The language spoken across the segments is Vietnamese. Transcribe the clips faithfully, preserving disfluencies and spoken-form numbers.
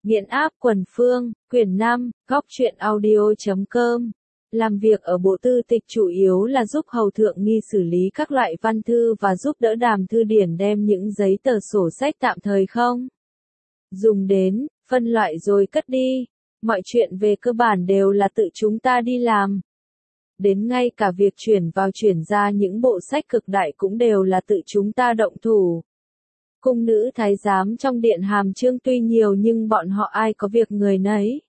Nghiện áp quần phương, quyển năm, góc truyện audio chấm com. Làm việc ở Bộ Tư tịch chủ yếu là giúp Hầu Thượng Nghi xử lý các loại văn thư và giúp đỡ Đàm Thư Điển đem những giấy tờ sổ sách tạm thời không dùng đến, phân loại rồi cất đi. Mọi chuyện về cơ bản đều là tự chúng ta đi làm. Đến ngay cả việc chuyển vào chuyển ra những bộ sách cực đại cũng đều là tự chúng ta động thủ. Cung nữ thái giám trong điện Hàm Chương tuy nhiều nhưng bọn họ ai có việc người nấy.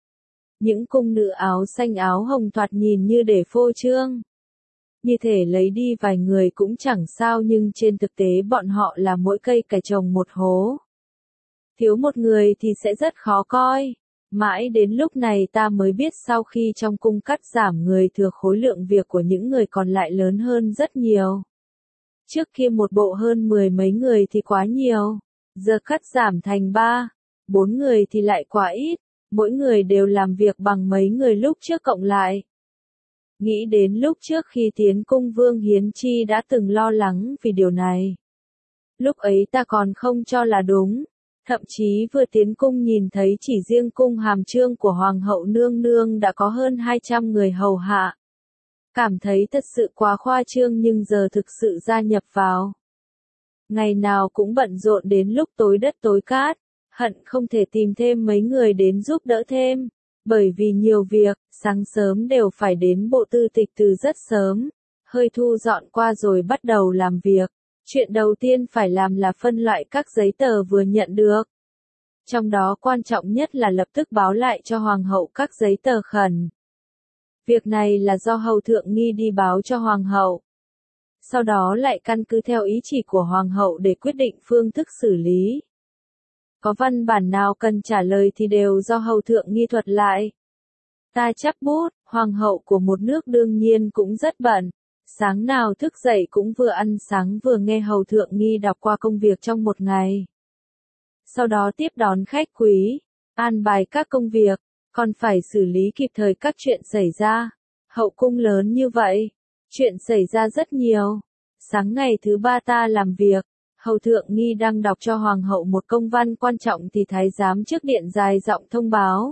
Những cung nữ áo xanh áo hồng thoạt nhìn như để phô trương. Như thể lấy đi vài người cũng chẳng sao nhưng trên thực tế bọn họ là mỗi cây cải trồng một hố. Thiếu một người thì sẽ rất khó coi. Mãi đến lúc này ta mới biết sau khi trong cung cắt giảm người thừa khối lượng việc của những người còn lại lớn hơn rất nhiều. Trước kia một bộ hơn mười mấy người thì quá nhiều, giờ cắt giảm thành ba, bốn người thì lại quá ít, mỗi người đều làm việc bằng mấy người lúc trước cộng lại. Nghĩ đến lúc trước khi tiến cung Vương Hiến Chi đã từng lo lắng vì điều này. Lúc ấy ta còn không cho là đúng, thậm chí vừa tiến cung nhìn thấy chỉ riêng cung Hàm Chương của Hoàng hậu nương nương đã có hơn hai trăm người hầu hạ. Cảm thấy thật sự quá khoa trương nhưng giờ thực sự gia nhập vào. Ngày nào cũng bận rộn đến lúc tối đất tối cát, hận không thể tìm thêm mấy người đến giúp đỡ thêm. Bởi vì nhiều việc, sáng sớm đều phải đến Bộ Tư tịch từ rất sớm, hơi thu dọn qua rồi bắt đầu làm việc. Chuyện đầu tiên phải làm là phân loại các giấy tờ vừa nhận được. Trong đó quan trọng nhất là lập tức báo lại cho Hoàng hậu các giấy tờ khẩn. Việc này là do Hầu Thượng Nghi đi báo cho Hoàng hậu. Sau đó lại căn cứ theo ý chỉ của Hoàng hậu để quyết định phương thức xử lý. Có văn bản nào cần trả lời thì đều do Hầu Thượng Nghi thuật lại. Ta chắp bút, Hoàng hậu của một nước đương nhiên cũng rất bận. Sáng nào thức dậy cũng vừa ăn sáng vừa nghe Hầu Thượng Nghi đọc qua công việc trong một ngày. Sau đó tiếp đón khách quý, an bài các công việc, còn phải xử lý kịp thời các chuyện xảy ra. Hậu cung lớn như vậy, chuyện xảy ra rất nhiều. Sáng ngày thứ ba ta làm việc, Hầu Thượng Nghi đang đọc cho Hoàng hậu một công văn quan trọng thì thái giám trước điện dài giọng thông báo.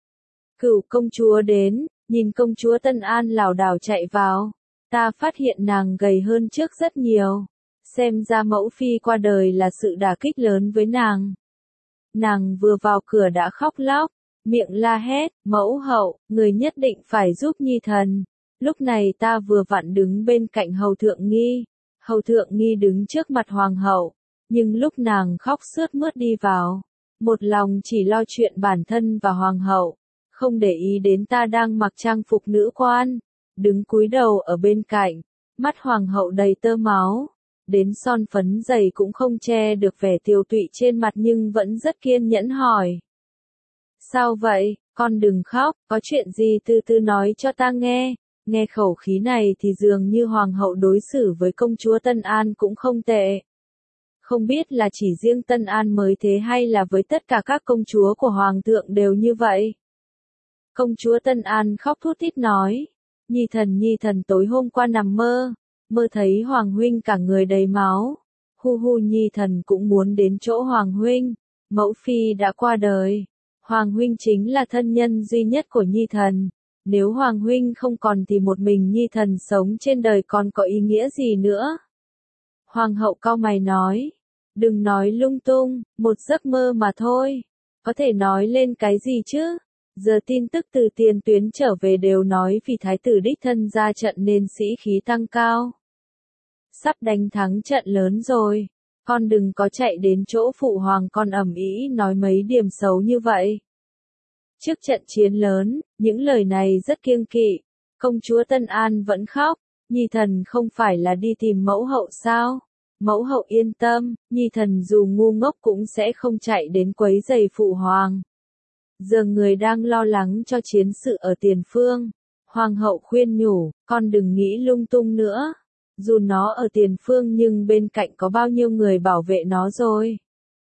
Cửu công chúa đến, nhìn công chúa Tân An lảo đảo chạy vào. Ta phát hiện nàng gầy hơn trước rất nhiều. Xem ra mẫu phi qua đời là sự đả kích lớn với nàng. Nàng vừa vào cửa đã khóc lóc, miệng la hét, mẫu hậu, người nhất định phải giúp nhi thần. Lúc này ta vừa vặn đứng bên cạnh Hầu Thượng Nghi. Hầu Thượng Nghi đứng trước mặt Hoàng hậu, nhưng lúc nàng khóc sướt mướt đi vào, một lòng chỉ lo chuyện bản thân và Hoàng hậu, không để ý đến ta đang mặc trang phục nữ quan. Đứng cúi đầu ở bên cạnh, mắt Hoàng hậu đầy tơ máu, đến son phấn dày cũng không che được vẻ tiều tụy trên mặt nhưng vẫn rất kiên nhẫn hỏi. Sao vậy, con đừng khóc, có chuyện gì từ từ nói cho ta nghe. Nghe khẩu khí này thì dường như Hoàng hậu đối xử với công chúa Tân An cũng không tệ. Không biết là chỉ riêng Tân An mới thế hay là với tất cả các công chúa của Hoàng thượng đều như vậy. Công chúa Tân An khóc thút thít nói. Nhi thần nhi thần tối hôm qua nằm mơ, mơ thấy Hoàng huynh cả người đầy máu. Hu hu nhi thần cũng muốn đến chỗ Hoàng huynh, mẫu phi đã qua đời. Hoàng huynh chính là thân nhân duy nhất của nhi thần. Nếu Hoàng huynh không còn thì một mình nhi thần sống trên đời còn có ý nghĩa gì nữa? Hoàng hậu cau mày nói, đừng nói lung tung, một giấc mơ mà thôi. Có thể nói lên cái gì chứ? Giờ tin tức từ tiền tuyến trở về đều nói vì thái tử đích thân ra trận nên sĩ khí tăng cao. Sắp đánh thắng trận lớn rồi, con đừng có chạy đến chỗ phụ hoàng con ầm ĩ nói mấy điểm xấu như vậy. Trước trận chiến lớn, những lời này rất kiêng kỵ, công chúa Tân An vẫn khóc, nhi thần không phải là đi tìm mẫu hậu sao? Mẫu hậu yên tâm, nhi thần dù ngu ngốc cũng sẽ không chạy đến quấy rầy phụ hoàng. Giờ người đang lo lắng cho chiến sự ở tiền phương. Hoàng hậu khuyên nhủ, con đừng nghĩ lung tung nữa. Dù nó ở tiền phương nhưng bên cạnh có bao nhiêu người bảo vệ nó rồi.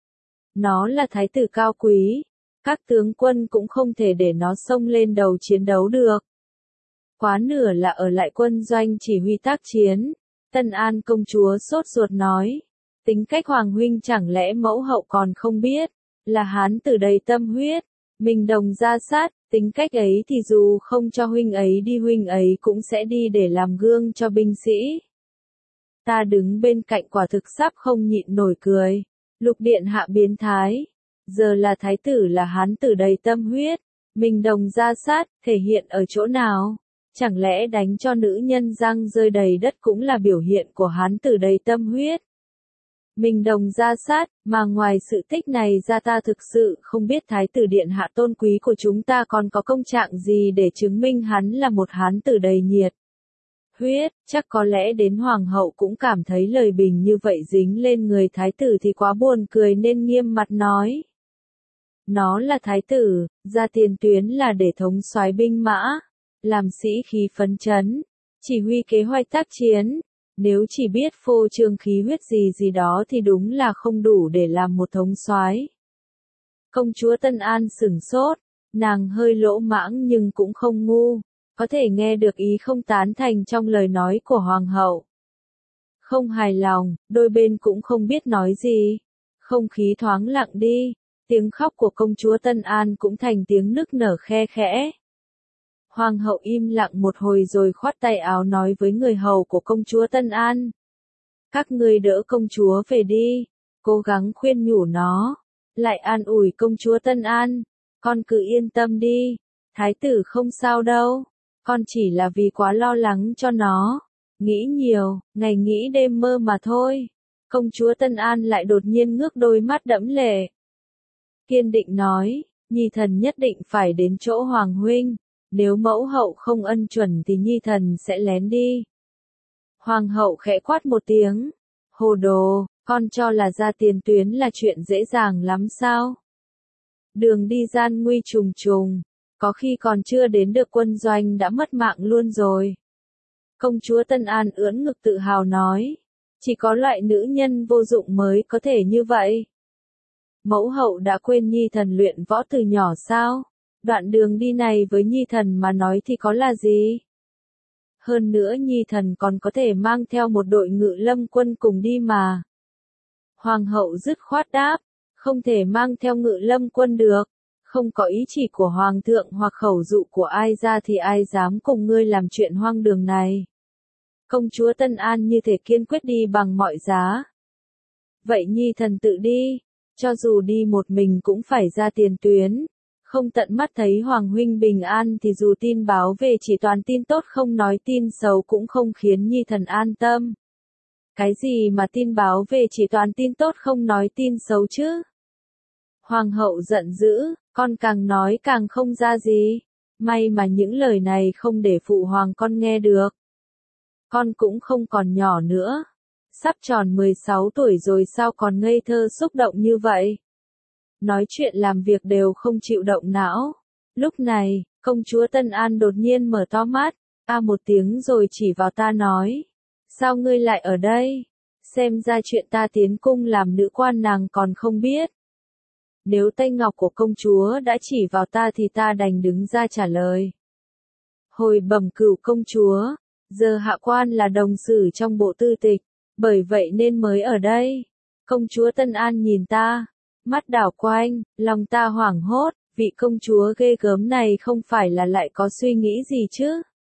Nó là thái tử cao quý. Các tướng quân cũng không thể để nó xông lên đầu chiến đấu được. Quá nửa là ở lại quân doanh chỉ huy tác chiến. Tân An công chúa sốt ruột nói. Tính cách Hoàng huynh chẳng lẽ mẫu hậu còn không biết. là hán tử đầy tâm huyết, mình đồng ra sát, tính cách ấy thì dù không cho huynh ấy đi huynh ấy cũng sẽ đi để làm gương cho binh sĩ. Ta đứng bên cạnh quả thực sắp không nhịn nổi cười. Lục điện hạ biến thái. Giờ là thái tử là hán tử đầy tâm huyết. Mình đồng ra sát, thể hiện ở chỗ nào? Chẳng lẽ đánh cho nữ nhân răng rơi đầy đất cũng là biểu hiện của hán tử đầy tâm huyết? Mình đồng ra sát, mà ngoài sự tích này ra ta thực sự không biết thái tử điện hạ tôn quý của chúng ta còn có công trạng gì để chứng minh hắn là một hán tử đầy nhiệt huyết, chắc có lẽ đến hoàng hậu cũng cảm thấy lời bình như vậy dính lên người thái tử thì quá buồn cười nên nghiêm mặt nói. Nó là thái tử, ra tiền tuyến là để thống soái binh mã, làm sĩ khí phấn chấn, chỉ huy kế hoạch tác chiến. Nếu chỉ biết phô trương khí huyết gì gì đó thì đúng là không đủ để làm một thống soái. Công chúa Tân An sửng sốt, nàng hơi lỗ mãng nhưng cũng không ngu, có thể nghe được ý không tán thành trong lời nói của hoàng hậu. Không hài lòng, đôi bên cũng không biết nói gì. Không khí thoáng lặng đi, tiếng khóc của công chúa Tân An cũng thành tiếng nức nở khe khẽ. Hoàng hậu im lặng một hồi rồi khoát tay áo nói với người hầu của công chúa Tân An. Các ngươi đỡ công chúa về đi, cố gắng khuyên nhủ nó, lại an ủi công chúa Tân An, con cứ yên tâm đi, thái tử không sao đâu, con chỉ là vì quá lo lắng cho nó, nghĩ nhiều, ngày nghĩ đêm mơ mà thôi. Công chúa Tân An lại đột nhiên ngước đôi mắt đẫm lệ. Kiên định nói, nhi thần nhất định phải đến chỗ hoàng huynh. Nếu mẫu hậu không ân chuẩn thì nhi thần sẽ lén đi. Hoàng hậu khẽ quát một tiếng. Hồ đồ, con cho là ra tiền tuyến là chuyện dễ dàng lắm sao? Đường đi gian nguy trùng trùng, có khi còn chưa đến được quân doanh đã mất mạng luôn rồi. Công chúa Tân An ưỡn ngực tự hào nói. Chỉ có loại nữ nhân vô dụng mới có thể như vậy. Mẫu hậu đã quên nhi thần luyện võ từ nhỏ sao? Đoạn đường đi này với nhi thần mà nói thì có là gì? Hơn nữa nhi thần còn có thể mang theo một đội ngự lâm quân cùng đi mà. Hoàng hậu dứt khoát đáp, không thể mang theo ngự lâm quân được, không có ý chỉ của hoàng thượng hoặc khẩu dụ của ai ra thì ai dám cùng ngươi làm chuyện hoang đường này. Công chúa Tân An như thể kiên quyết đi bằng mọi giá. Vậy nhi thần tự đi, cho dù đi một mình cũng phải ra tiền tuyến. Không tận mắt thấy Hoàng huynh bình an thì dù tin báo về chỉ toàn tin tốt không nói tin xấu cũng không khiến nhi thần an tâm. Cái gì mà tin báo về chỉ toàn tin tốt không nói tin xấu chứ? Hoàng hậu giận dữ, con càng nói càng không ra gì. May mà những lời này không để phụ hoàng con nghe được. Con cũng không còn nhỏ nữa. Sắp tròn mười sáu tuổi rồi sao còn ngây thơ xúc động như vậy? Nói chuyện làm việc đều không chịu động não. Lúc này, công chúa Tân An đột nhiên mở to mắt, a một tiếng rồi chỉ vào ta nói. Sao ngươi lại ở đây? Xem ra chuyện ta tiến cung làm nữ quan nàng còn không biết. Nếu tay ngọc của công chúa đã chỉ vào ta thì ta đành đứng ra trả lời. Hồi bẩm cửu công chúa, giờ hạ quan là đồng sử trong bộ tư tịch, bởi vậy nên mới ở đây. Công chúa Tân An nhìn ta. Mắt đảo quanh, lòng ta hoảng hốt, vị công chúa ghê gớm này không phải là lại có suy nghĩ gì chứ?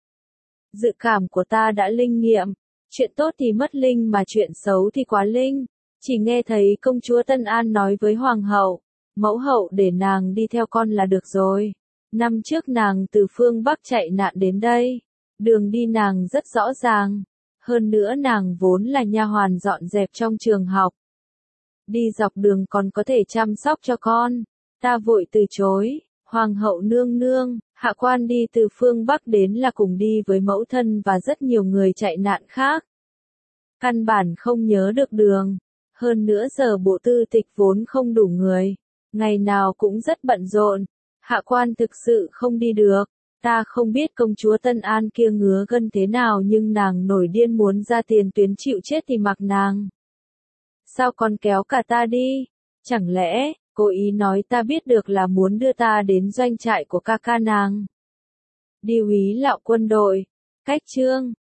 Dự cảm của ta đã linh nghiệm, chuyện tốt thì mất linh mà chuyện xấu thì quá linh. Chỉ nghe thấy công chúa Tân An nói với hoàng hậu, mẫu hậu để nàng đi theo con là được rồi. Năm trước nàng từ phương Bắc chạy nạn đến đây, đường đi nàng rất rõ ràng. Hơn nữa nàng vốn là nha hoàn dọn dẹp trong trường học. Đi dọc đường còn có thể chăm sóc cho con. Ta vội từ chối, hoàng hậu nương nương, hạ quan đi từ phương Bắc đến là cùng đi với mẫu thân và rất nhiều người chạy nạn khác. Căn bản không nhớ được đường. Hơn nữa giờ bộ tư tịch vốn không đủ người. Ngày nào cũng rất bận rộn. Hạ quan thực sự không đi được. Ta không biết công chúa Tân An kia ngứa gân thế nào nhưng nàng nổi điên muốn ra tiền tuyến chịu chết thì mặc nàng. Sao còn kéo cả ta đi? Chẳng lẽ, cô ý nói ta biết được là muốn đưa ta đến doanh trại của ca ca nàng? Đi úy lạo quân đội. Cách chương.